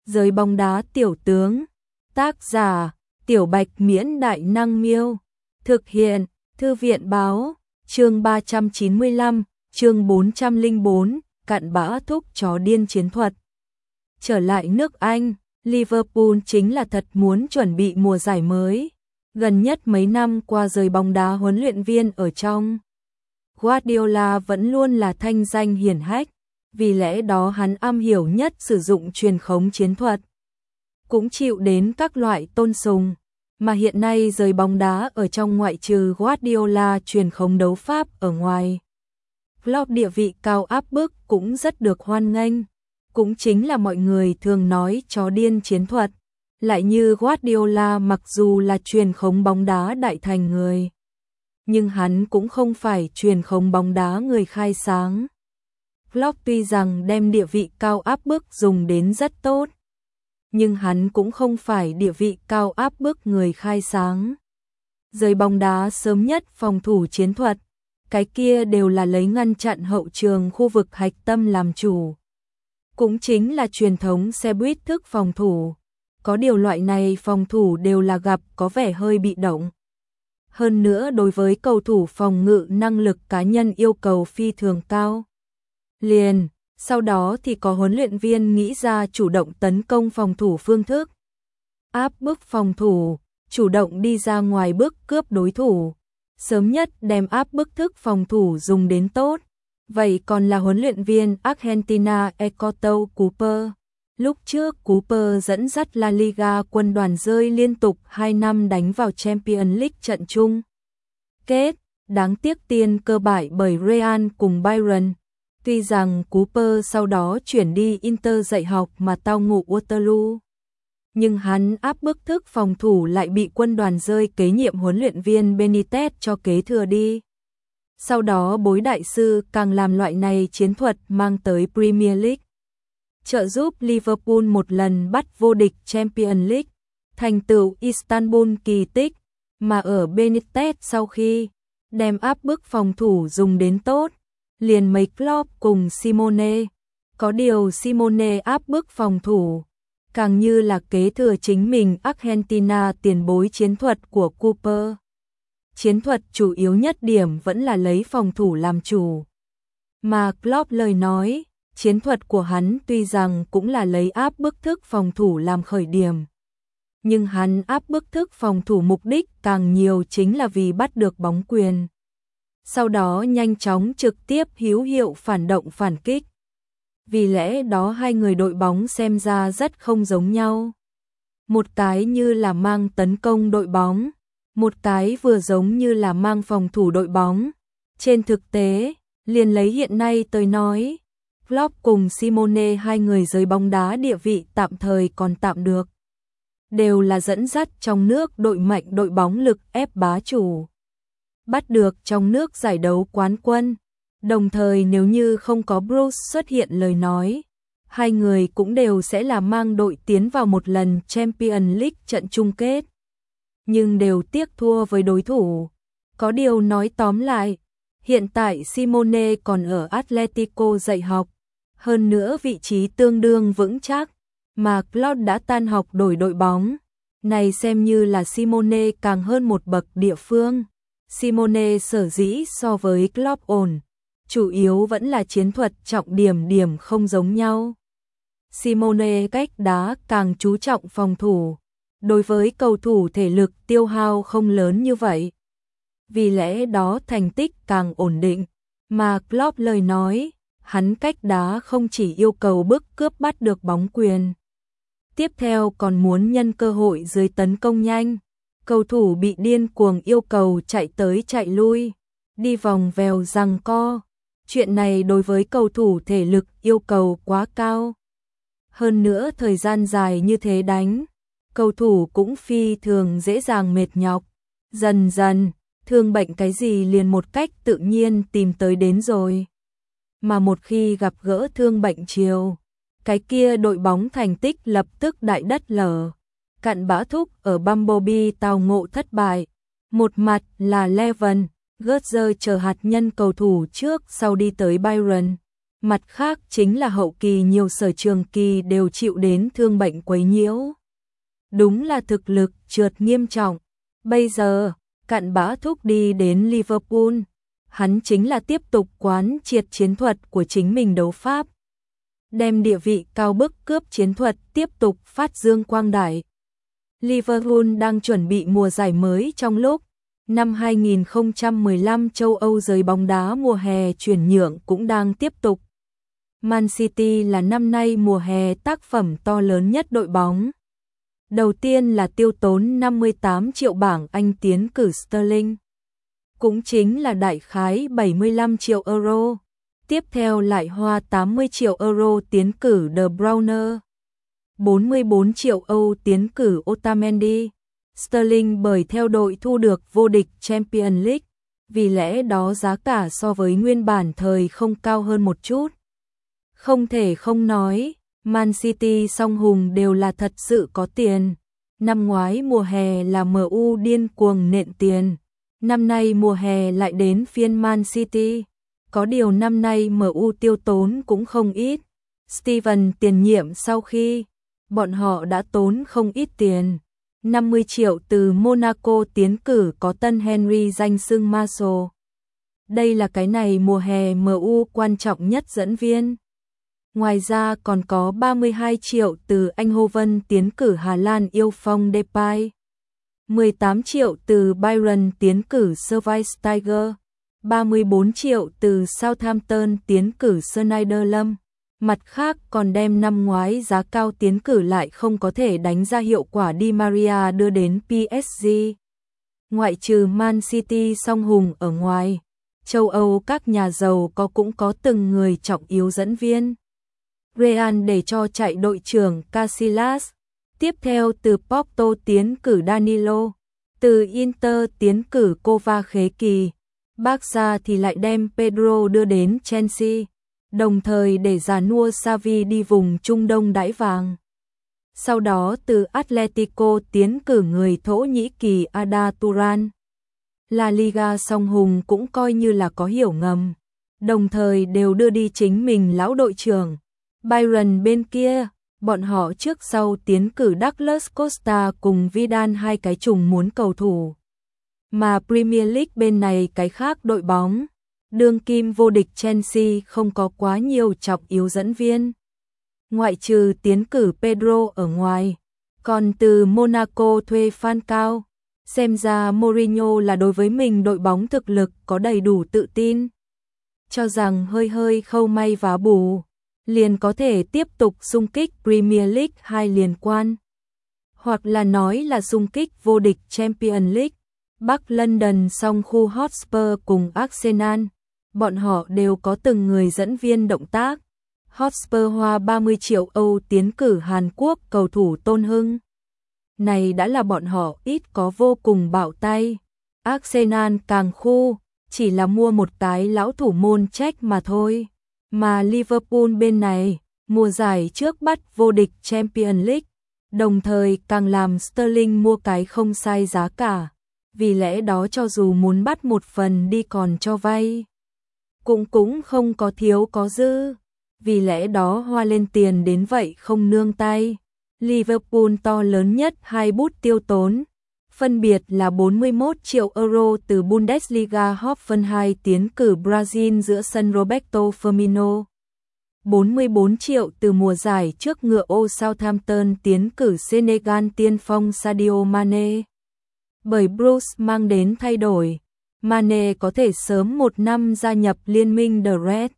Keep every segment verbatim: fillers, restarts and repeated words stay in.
Giới bóng đá tiểu tướng. Tác giả: Tiểu Bạch Miễn Đại Năng Miêu. Thực hiện: Thư viện báo. Chương ba trăm chín mươi lăm, chương bốn trăm lẻ bốn, cặn bã thúc chó điên chiến thuật. Trở lại nước Anh, Liverpool chính là thật muốn chuẩn bị mùa giải mới. Gần nhất mấy năm qua giới bóng đá huấn luyện viên ở trong Guardiola vẫn luôn là thanh danh hiển hách, vì lẽ đó hắn am hiểu nhất sử dụng truyền khống chiến thuật, cũng chịu đến các loại tôn sùng. Mà hiện nay giới bóng đá ở trong ngoại trừ Guardiola truyền khống đấu pháp ở ngoài, Klopp địa vị cao áp bức cũng rất được hoan nghênh, cũng chính là mọi người thường nói chó điên chiến thuật. Lại như Guardiola mặc dù là truyền khống bóng đá đại thành người, nhưng hắn cũng không phải truyền khống bóng đá người khai sáng. Klopp tuy rằng đem địa vị cao áp bức dùng đến rất tốt, nhưng hắn cũng không phải địa vị cao áp bức người khai sáng. Giới bóng đá sớm nhất phòng thủ chiến thuật, cái kia đều là lấy ngăn chặn hậu trường khu vực hạch tâm làm chủ. Cũng chính là truyền thống xe buýt thức phòng thủ. Có điều loại này phòng thủ đều là gặp có vẻ hơi bị động. Hơn nữa đối với cầu thủ phòng ngự năng lực cá nhân yêu cầu phi thường cao. Liền, sau đó thì có huấn luyện viên nghĩ ra chủ động tấn công phòng thủ phương thức. Áp bức phòng thủ, chủ động đi ra ngoài bước cướp đối thủ. Sớm nhất đem áp bức thức phòng thủ dùng đến tốt. Vậy còn là huấn luyện viên Argentina Héctor Cooper. Lúc trước Cooper dẫn dắt La Liga quân đoàn rơi liên tục hai năm đánh vào Champions League trận chung kết, đáng tiếc tiên cơ bại bởi Real cùng Bayern. Tuy rằng Cooper sau đó chuyển đi Inter dạy học mà tao ngộ Waterloo, nhưng hắn áp bức thức phòng thủ lại bị quân đoàn rơi kế nhiệm huấn luyện viên Benitez cho kế thừa đi. Sau đó bối đại sư càng làm loại này chiến thuật mang tới Premier League, trợ giúp Liverpool một lần bắt vô địch Champions League, thành tựu Istanbul kỳ tích. Mà ở Benitez sau khi đem áp bức phòng thủ dùng đến tốt, liền mấy Klopp cùng Simone. Có điều Simone áp bức phòng thủ càng như là kế thừa chính mình Argentina tiền bối chiến thuật của Cooper. Chiến thuật chủ yếu nhất điểm vẫn là lấy phòng thủ làm chủ. Mà Klopp lời nói, chiến thuật của hắn tuy rằng cũng là lấy áp bức thức phòng thủ làm khởi điểm, nhưng hắn áp bức thức phòng thủ mục đích càng nhiều chính là vì bắt được bóng quyền. Sau đó nhanh chóng trực tiếp hữu hiệu phản động phản kích. Vì lẽ đó hai người đội bóng xem ra rất không giống nhau. Một cái như là mang tấn công đội bóng, một cái vừa giống như là mang phòng thủ đội bóng. Trên thực tế, liền lấy hiện nay tôi nói, Klopp cùng Simone hai người giới bóng đá địa vị tạm thời còn tạm được. Đều là dẫn dắt trong nước đội mạnh đội bóng lực ép bá chủ. Bắt được trong nước giải đấu quán quân. Đồng thời nếu như không có Bruce xuất hiện lời nói, hai người cũng đều sẽ là mang đội tiến vào một lần Champions League trận chung kết. Nhưng đều tiếc thua với đối thủ. Có điều nói tóm lại, hiện tại Simone còn ở Atletico dạy học. Hơn nữa vị trí tương đương vững chắc, mà Klopp đã tan học đổi đội bóng. Này xem như là Simone càng hơn một bậc địa phương. Simone sở dĩ so với Klopp ổn, chủ yếu vẫn là chiến thuật trọng điểm điểm không giống nhau. Simone cách đá càng chú trọng phòng thủ, đối với cầu thủ thể lực tiêu hao không lớn như vậy. Vì lẽ đó thành tích càng ổn định, mà Klopp lời nói, hắn cách đá không chỉ yêu cầu bức cướp bắt được bóng quyền. Tiếp theo còn muốn nhân cơ hội dưới tấn công nhanh, cầu thủ bị điên cuồng yêu cầu chạy tới chạy lui, đi vòng vèo giằng co. Chuyện này đối với cầu thủ thể lực yêu cầu quá cao. Hơn nữa thời gian dài như thế đánh, cầu thủ cũng phi thường dễ dàng mệt nhọc. Dần dần, thương bệnh cái gì liền một cách tự nhiên tìm tới đến rồi. Mà một khi gặp gỡ thương bệnh chiều, cái kia đội bóng thành tích lập tức đại đất lở. Cặn bã thúc ở Bumblebee tao ngộ thất bại. Một mặt là Leven, Götze chờ hạt nhân cầu thủ trước sau đi tới Bayern. Mặt khác chính là hậu kỳ nhiều sở trường kỳ đều chịu đến thương bệnh quấy nhiễu. Đúng là thực lực trượt nghiêm trọng. Bây giờ, Cặn Bã Thúc đi đến Liverpool, hắn chính là tiếp tục quán triệt chiến thuật của chính mình đấu pháp. Đem địa vị cao bức cướp chiến thuật tiếp tục phát dương quang đại. Liverpool đang chuẩn bị mùa giải mới trong lúc năm hai nghìn không trăm mười lăm châu Âu giới bóng đá mùa hè chuyển nhượng cũng đang tiếp tục. Man City là năm nay mùa hè tác phẩm to lớn nhất đội bóng. Đầu tiên là tiêu tốn năm mươi tám triệu bảng Anh tiến cử Sterling, cũng chính là đại khái bảy mươi lăm triệu euro. Tiếp theo lại hoa tám mươi triệu euro tiến cử De Bruyne, bốn mươi bốn triệu Âu tiến cử Otamendi. Sterling bởi theo đội thu được vô địch Champions League, vì lẽ đó giá cả so với nguyên bản thời không cao hơn một chút. Không thể không nói, Man City song hùng đều là thật sự có tiền. Năm ngoái mùa hè là em u điên cuồng nện tiền, năm nay mùa hè lại đến phiên Man City. Có điều năm nay em u tiêu tốn cũng không ít. Steven tiền nhiệm sau khi bọn họ đã tốn không ít tiền. năm mươi triệu từ Monaco tiến cử có tân Henry danh xưng Marshall. Đây là cái này mùa hè em u quan trọng nhất dẫn viên. Ngoài ra còn có ba mươi hai triệu từ Eindhoven tiến cử Hà Lan yêu phong Depay. mười tám triệu từ Bayern tiến cử Schweinsteiger. ba mươi bốn triệu từ Southampton tiến cử Schneiderlin. Mặt khác còn đem năm ngoái giá cao tiến cử lại không có thể đánh ra hiệu quả Di Maria đưa đến pê ét giê. Ngoại trừ Man City song hùng ở ngoài, châu Âu các nhà giàu có cũng có từng người trọng yếu dẫn viên. Real để cho chạy đội trưởng Casillas. Tiếp theo từ Porto tiến cử Danilo. Từ Inter tiến cử Kovacic. Barca thì lại đem Pedro đưa đến Chelsea, đồng thời để già nua Xavi đi vùng Trung Đông đãi vàng. Sau đó từ Atletico tiến cử người Thổ Nhĩ Kỳ Arda Turan. La Liga song hùng cũng coi như là có hiểu ngầm, đồng thời đều đưa đi chính mình lão đội trưởng. Bayern bên kia, bọn họ trước sau tiến cử Douglas Costa cùng Vidal hai cái trùng muốn cầu thủ. Mà Premier League bên này cái khác đội bóng, đương kim vô địch Chelsea không có quá nhiều trọng yếu dẫn viên. Ngoại trừ tiến cử Pedro ở ngoài, còn từ Monaco thuê Falcao. Xem ra Mourinho là đối với mình đội bóng thực lực có đầy đủ tự tin. Cho rằng hơi hơi khâu may vá bù, liền có thể tiếp tục xung kích Premier League hai liên quan. Hoặc là nói là xung kích vô địch Champions League. Bắc London song khu Hotspur cùng Arsenal, bọn họ đều có từng người dẫn viên động tác. Hotspur hoa ba mươi triệu Âu tiến cử Hàn Quốc cầu thủ Tôn Hưng. Này đã là bọn họ ít có vô cùng bạo tay. Arsenal càng khu, chỉ là mua một cái lão thủ môn trách mà thôi. Mà Liverpool bên này, mùa giải trước bắt vô địch Champions League, đồng thời càng làm Sterling mua cái không sai giá cả. Vì lẽ đó cho dù muốn bắt một phần đi còn cho vay, cũng cũng không có thiếu có dư. Vì lẽ đó hoa lên tiền đến vậy không nương tay. Liverpool to lớn nhất hai bút tiêu tốn, phân biệt là bốn mươi mốt triệu euro từ Bundesliga Hoffenheim tiến cử Brazil giữa sân Roberto Firmino. bốn mươi bốn triệu từ mùa giải trước ngựa ô Southampton tiến cử Senegal tiên phong Sadio Mane. Bởi Bruce mang đến thay đổi, Mane có thể sớm một năm gia nhập liên minh The Red.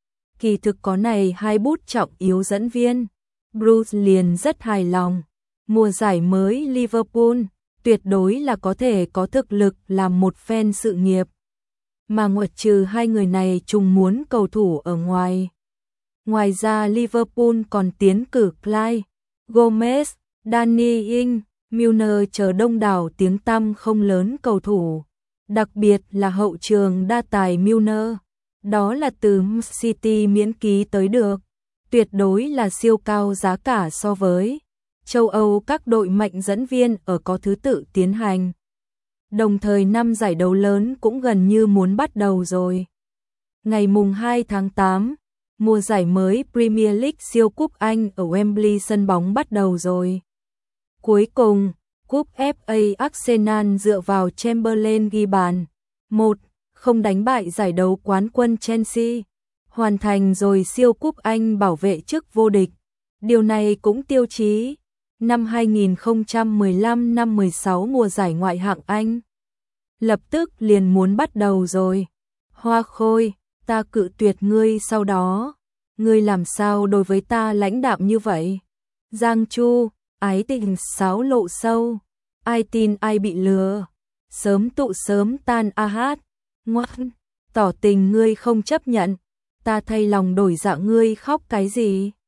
Kỳ thực có này hai bút trọng yếu dẫn viên, Bruce liền rất hài lòng. Mùa giải mới Liverpool tuyệt đối là có thể có thực lực làm một phen sự nghiệp. Mà ngoại trừ hai người này trùng muốn cầu thủ ở ngoài. Ngoài ra Liverpool còn tiến cử Clyde, Gomez, Danny Ings, Milner chờ đông đảo tiếng tăm không lớn cầu thủ. Đặc biệt là hậu trường đa tài Milner. Đó là từ City miễn ký tới được. Tuyệt đối là siêu cao giá cả so với châu Âu các đội mạnh dẫn viên ở có thứ tự tiến hành. Đồng thời năm giải đấu lớn cũng gần như muốn bắt đầu rồi. Ngày mùng hai tháng tám, Mùa giải mới Premier League siêu cúp Anh ở Wembley sân bóng bắt đầu rồi. Cuối cùng, cúp ép a Arsenal dựa vào Chamberlain ghi bàn một không đánh bại giải đấu quán quân Chelsea, hoàn thành rồi siêu cúp Anh bảo vệ chức vô địch. Điều này cũng tiêu chí năm hai nghìn không trăm mười lăm năm mười sáu mùa giải ngoại hạng Anh lập tức liền muốn bắt đầu rồi. Hoa Khôi, ta cự tuyệt ngươi sau đó, ngươi làm sao đối với ta lãnh đạm như vậy? Giang Chu, ái tình sáo lộ sâu, ai tin ai bị lừa, sớm tụ sớm tan a hát, ngoan, tỏ tình ngươi không chấp nhận, ta thay lòng đổi dạ ngươi khóc cái gì?